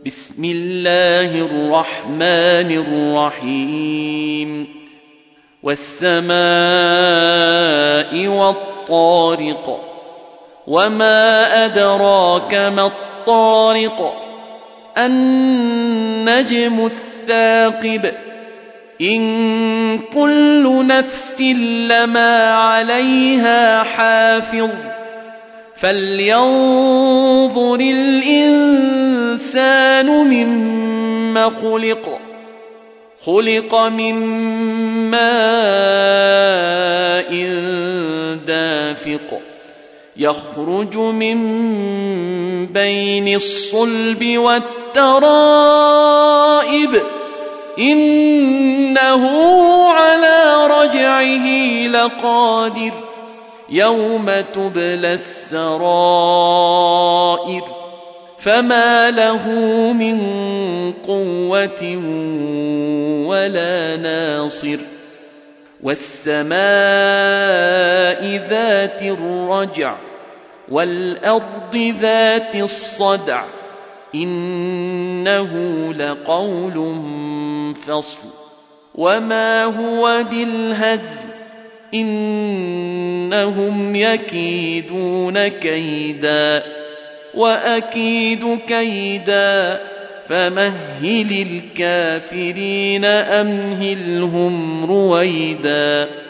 بسم الله الرحمن الرحيم والسماء والطارق وما أدراك ما الطارق النجم الثاقب إن كل نفس لما عليها حافظ فلينظر الإنسان مما خلق من ماء دافق يخرج من بين الصلب والترائب إنه على رجعه لقادر يوم تبلى السرائر فما له من قوة ولا ناصر والسماء ذات الرجع والأرض ذات الصدع إنه لقول فصل وما هو بالهزل إنهم يكيدون كيدا وأكيد كيدا فمهل الكافرين أمهلهم رويدا